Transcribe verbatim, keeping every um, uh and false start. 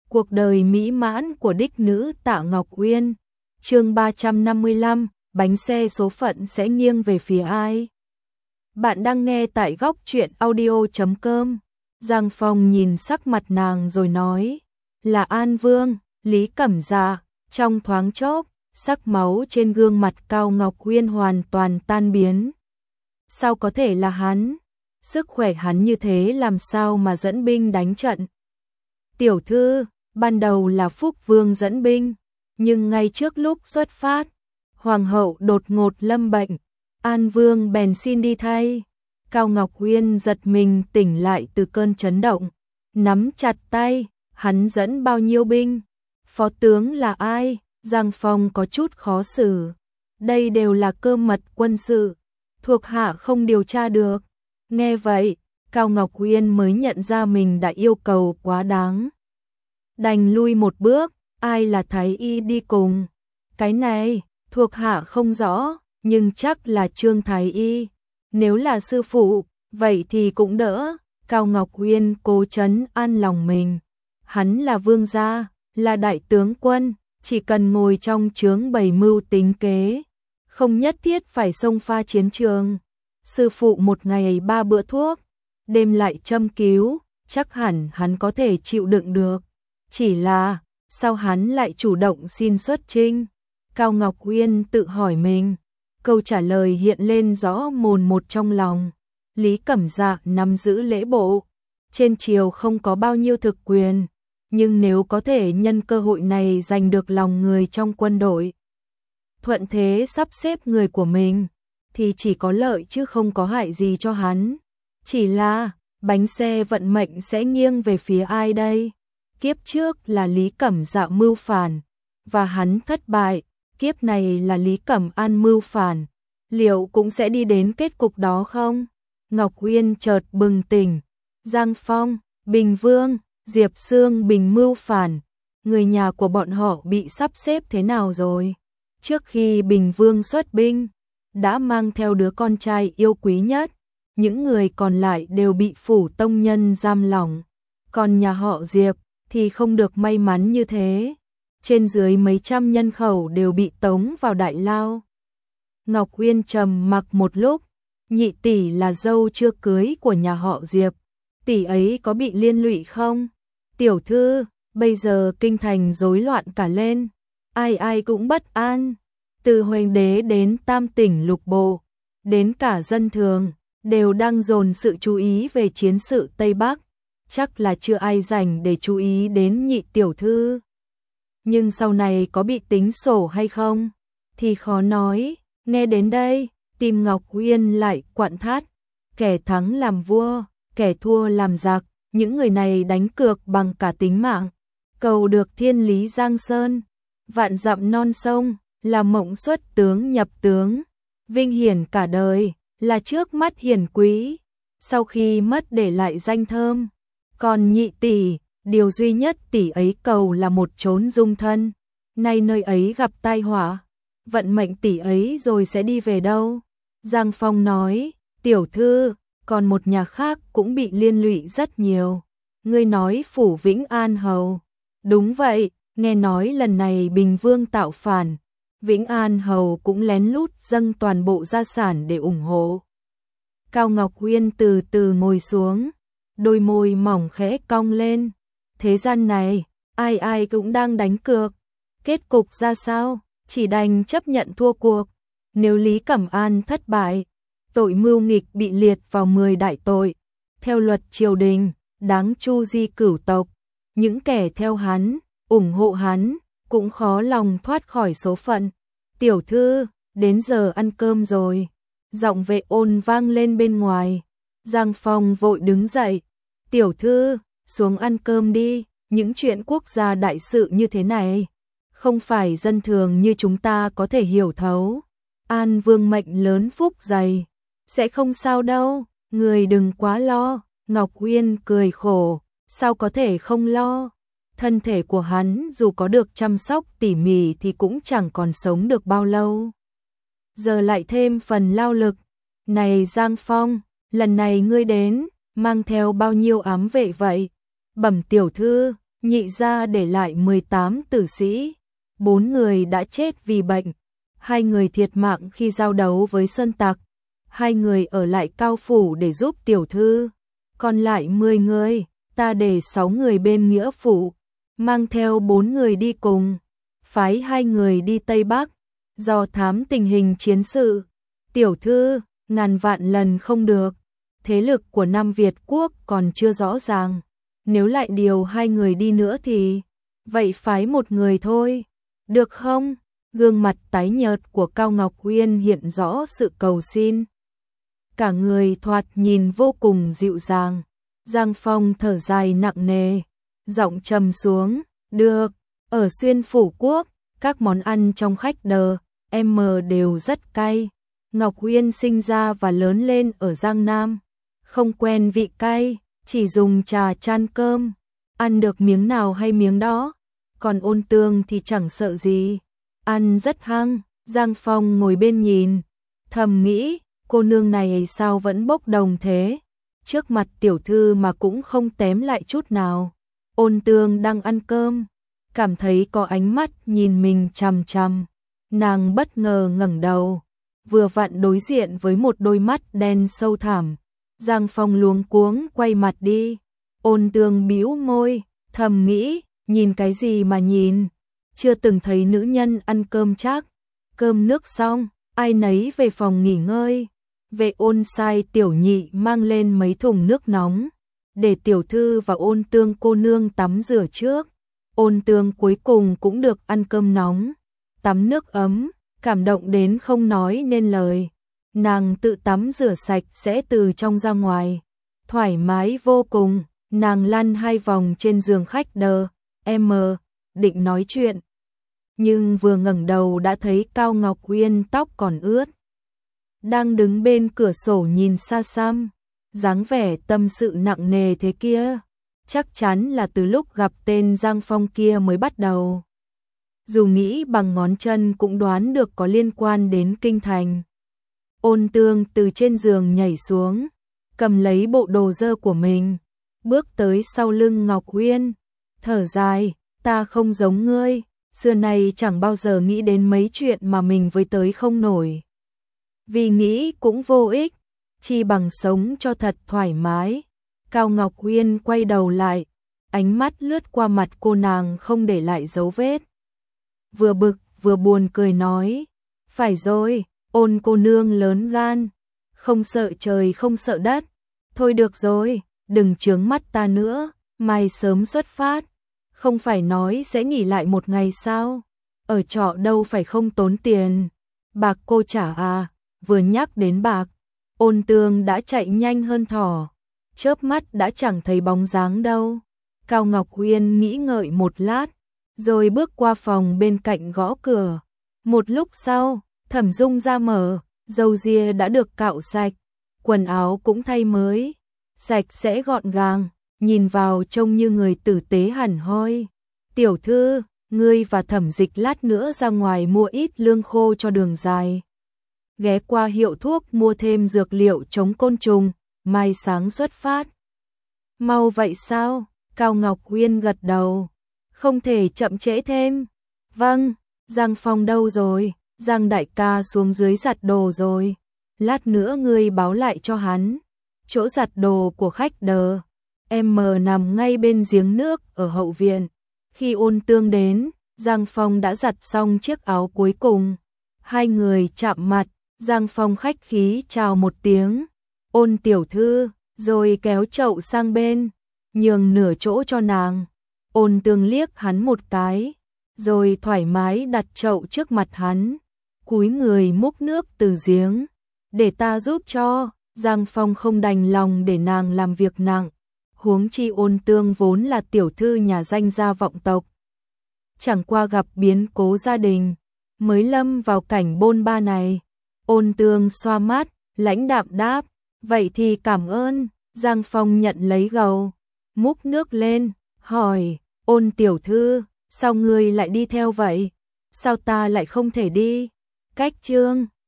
Cuộc đời mỹ mãn của đích nữ Tạ Ngọc Uyên. Chương ba trăm năm mươi lăm, bánh xe số phận sẽ nghiêng về phía ai? Bạn đang nghe tại góc truyện audio chấm com. Giang Phong nhìn sắc mặt nàng rồi nói, là An Vương, Lý Cẩm Dạ. Trong thoáng chốc, sắc máu trên gương mặt Cao Ngọc Uyên hoàn toàn tan biến. Sao có thể là hắn? Sức khỏe hắn như thế làm sao mà dẫn binh đánh trận? Tiểu thư, ban đầu là Phúc Vương dẫn binh, nhưng ngay trước lúc xuất phát, Hoàng hậu đột ngột lâm bệnh, An Vương bèn xin đi thay. Cao Ngọc Uyên giật mình tỉnh lại từ cơn chấn động, nắm chặt tay, hắn dẫn bao nhiêu binh? Phó tướng là ai? Giang Phong có chút khó xử. Đây đều là cơ mật quân sự, thuộc hạ không điều tra được. Nghe vậy, Cao Ngọc Uyên mới nhận ra mình đã yêu cầu quá đáng. Đành lui một bước, ai là thái y đi cùng? Cái này, thuộc hạ không rõ, nhưng chắc là Trương thái y. Nếu là sư phụ, vậy thì cũng đỡ. Cao Ngọc Uyên cố trấn an lòng mình. Hắn là vương gia, là đại tướng quân, chỉ cần ngồi trong trướng bày mưu tính kế, không nhất thiết phải xông pha chiến trường. Sư phụ một ngày ba bữa thuốc, đêm lại châm cứu, chắc hẳn hắn có thể chịu đựng được. Chỉ là, sao hắn lại chủ động xin xuất chinh? Cao Ngọc Uyên tự hỏi mình. Câu trả lời hiện lên rõ mồn một trong lòng. Lý Cẩm Dạ nắm giữ lễ bộ, trên triều không có bao nhiêu thực quyền, nhưng nếu có thể nhân cơ hội này giành được lòng người trong quân đội, thuận thế sắp xếp người của mình, thì chỉ có lợi chứ không có hại gì cho hắn. Chỉ là, bánh xe vận mệnh sẽ nghiêng về phía ai đây? Kiếp trước là Lý Cẩm Dạ mưu phản, và hắn thất bại, kiếp này là Lý Cẩm An mưu phản, liệu cũng sẽ đi đến kết cục đó không? Ngọc Uyên chợt bừng tỉnh, Giang Phong, Bình Vương, Diệp Sương Bình mưu phản, người nhà của bọn họ bị sắp xếp thế nào rồi? Trước khi Bình Vương xuất binh, đã mang theo đứa con trai yêu quý nhất, những người còn lại đều bị phủ tông nhân giam lỏng, còn nhà họ Diệp thì không được may mắn như thế. Trên dưới mấy trăm nhân khẩu đều bị tống vào đại lao. Ngọc Uyên trầm mặc một lúc, nhị tỷ là dâu chưa cưới của nhà họ Diệp, tỷ ấy có bị liên lụy không? Tiểu thư, bây giờ kinh thành rối loạn cả lên, ai ai cũng bất an, từ hoàng đế đến tam tỉnh lục bộ, đến cả dân thường, đều đang dồn sự chú ý về chiến sự Tây Bắc, chắc là chưa ai rảnh để chú ý đến nhị tiểu thư. Nhưng sau này có bị tính sổ hay không, thì khó nói. Nghe đến đây, tim Ngọc Uyên lại quặn thắt. Kẻ thắng làm vua, kẻ thua làm giặc, những người này đánh cược bằng cả tính mạng, cầu được thiên lý giang sơn, vạn dặm non sông, là mộng xuất tướng nhập tướng, vinh hiển cả đời, là trước mắt hiển quý, sau khi mất để lại danh thơm. Còn nhị tỷ, điều duy nhất tỷ ấy cầu là một chốn dung thân, nay nơi ấy gặp tai họa, vận mệnh tỷ ấy rồi sẽ đi về đâu? Giang Phong nói, tiểu thư, còn một nhà khác cũng bị liên lụy rất nhiều. Ngươi nói phủ Vĩnh An Hầu. Đúng vậy, nghe nói lần này Bình Vương tạo phản, Vĩnh An Hầu cũng lén lút dâng toàn bộ gia sản để ủng hộ. Cao Ngọc Uyên từ từ ngồi xuống, đôi môi mỏng khẽ cong lên. Thế gian này, ai ai cũng đang đánh cược. Kết cục ra sao, chỉ đành chấp nhận thua cuộc. Nếu Lý Cẩm An thất bại, tội mưu nghịch bị liệt vào mười đại tội. Theo luật triều đình, đáng chu di cửu tộc. Những kẻ theo hắn, ủng hộ hắn, cũng khó lòng thoát khỏi số phận. Tiểu thư, đến giờ ăn cơm rồi. Giọng vệ ôn vang lên bên ngoài. Giang Phong vội đứng dậy. Tiểu thư, xuống ăn cơm đi, những chuyện quốc gia đại sự như thế này, không phải dân thường như chúng ta có thể hiểu thấu. An Vương mệnh lớn phúc dày, sẽ không sao đâu, người đừng quá lo. Ngọc Uyên cười khổ, sao có thể không lo? Thân thể của hắn dù có được chăm sóc tỉ mỉ thì cũng chẳng còn sống được bao lâu. Giờ lại thêm phần lao lực. Này Giang Phong, lần này ngươi đến, mang theo bao nhiêu ám vệ vậy? Bẩm tiểu thư, Nhị gia để lại mười tám tử sĩ, bốn người đã chết vì bệnh, hai người thiệt mạng khi giao đấu với sơn tặc, hai người ở lại Cao phủ để giúp tiểu thư, còn lại mười người, ta để sáu người bên Nghĩa phủ, mang theo bốn người đi cùng, phái hai người đi Tây Bắc, do thám tình hình chiến sự. Tiểu thư, ngàn vạn lần không được, thế lực của Nam Việt quốc còn chưa rõ ràng, nếu lại điều hai người đi nữa thì, vậy phái một người thôi, được không? Gương mặt tái nhợt của Cao Ngọc Uyên hiện rõ sự cầu xin. Cả người thoạt nhìn vô cùng dịu dàng. Giang Phong thở dài nặng nề, giọng trầm xuống, được, ở Xuyên Phủ Quốc, các món ăn trong khách đờ, em đều rất cay. Ngọc Uyên sinh ra và lớn lên ở Giang Nam, không quen vị cay, chỉ dùng trà chan cơm, ăn được miếng nào hay miếng đó, còn Ôn Tương thì chẳng sợ gì, ăn rất hăng. Giang Phong ngồi bên nhìn, thầm nghĩ, cô nương này sao vẫn bốc đồng thế, trước mặt tiểu thư mà cũng không tém lại chút nào. Ôn Tương đang ăn cơm, cảm thấy có ánh mắt nhìn mình chằm chằm, nàng bất ngờ ngẩng đầu, vừa vặn đối diện với một đôi mắt đen sâu thẳm. Giang Phong luống cuống quay mặt đi, Ôn Tương bĩu môi, thầm nghĩ, nhìn cái gì mà nhìn, chưa từng thấy nữ nhân ăn cơm chắc. Cơm nước xong, ai nấy về phòng nghỉ ngơi. Vệ Ôn sai tiểu nhị mang lên mấy thùng nước nóng, để tiểu thư và Ôn Tương cô nương tắm rửa trước. Ôn Tương cuối cùng cũng được ăn cơm nóng, tắm nước ấm, cảm động đến không nói nên lời. Nàng tự tắm rửa sạch sẽ từ trong ra ngoài, thoải mái vô cùng. Nàng lăn hai vòng trên giường khách đờ, em định nói chuyện, nhưng vừa ngẩng đầu đã thấy Cao Ngọc Uyên tóc còn ướt, đang đứng bên cửa sổ nhìn xa xăm, dáng vẻ tâm sự nặng nề thế kia, chắc chắn là từ lúc gặp tên Giang Phong kia mới bắt đầu. Dù nghĩ bằng ngón chân cũng đoán được có liên quan đến kinh thành. Ôn Tương từ trên giường nhảy xuống, cầm lấy bộ đồ dơ của mình, bước tới sau lưng Ngọc Uyên, thở dài, ta không giống ngươi, xưa nay chẳng bao giờ nghĩ đến mấy chuyện mà mình với tới không nổi. Vì nghĩ cũng vô ích, chi bằng sống cho thật thoải mái. Cao Ngọc Uyên quay đầu lại, ánh mắt lướt qua mặt cô nàng không để lại dấu vết. Vừa bực vừa buồn cười nói, phải rồi, Ôn cô nương lớn gan, không sợ trời không sợ đất. Thôi được rồi, đừng chướng mắt ta nữa, mai sớm xuất phát. Không phải nói sẽ nghỉ lại một ngày sao? Ở trọ đâu phải không tốn tiền. Bạc cô trả à? Vừa nhắc đến bạc, Ôn Tương đã chạy nhanh hơn thỏ, chớp mắt đã chẳng thấy bóng dáng đâu. Cao Ngọc Uyên nghĩ ngợi một lát, rồi bước qua phòng bên cạnh gõ cửa. Một lúc sau, Thẩm Dung ra mở, râu ria đã được cạo sạch, quần áo cũng thay mới, sạch sẽ gọn gàng, nhìn vào trông như người tử tế hẳn hoi. Tiểu thư, ngươi và Thẩm Dịch lát nữa ra ngoài mua ít lương khô cho đường dài. Ghé qua hiệu thuốc mua thêm dược liệu chống côn trùng, mai sáng xuất phát. Mau vậy sao? Cao Ngọc Uyên gật đầu. Không thể chậm trễ thêm. Vâng, Giang Phong đâu rồi? Giang đại ca xuống dưới giặt đồ rồi. Lát nữa ngươi báo lại cho hắn. Chỗ giặt đồ của khách đờ, em nằm ngay bên giếng nước ở hậu viện. Khi Ôn Tương đến, Giang Phong đã giặt xong chiếc áo cuối cùng. Hai người chạm mặt, Giang Phong khách khí chào một tiếng. Ôn tiểu thư, rồi kéo chậu sang bên, nhường nửa chỗ cho nàng. Ôn Tương liếc hắn một cái, rồi thoải mái đặt chậu trước mặt hắn, cúi người múc nước từ giếng. Để ta giúp cho. Giang Phong không đành lòng để nàng làm việc nặng, huống chi Ôn Tương vốn là tiểu thư nhà danh gia vọng tộc. Chẳng qua gặp biến cố gia đình, mới lâm vào cảnh bôn ba này. Ôn Tương xoa mắt, lãnh đạm đáp, vậy thì cảm ơn. Giang Phong nhận lấy gầu, múc nước lên, hỏi, Ôn tiểu thư, sao ngươi lại đi theo vậy? Sao ta lại không thể đi? Cách chương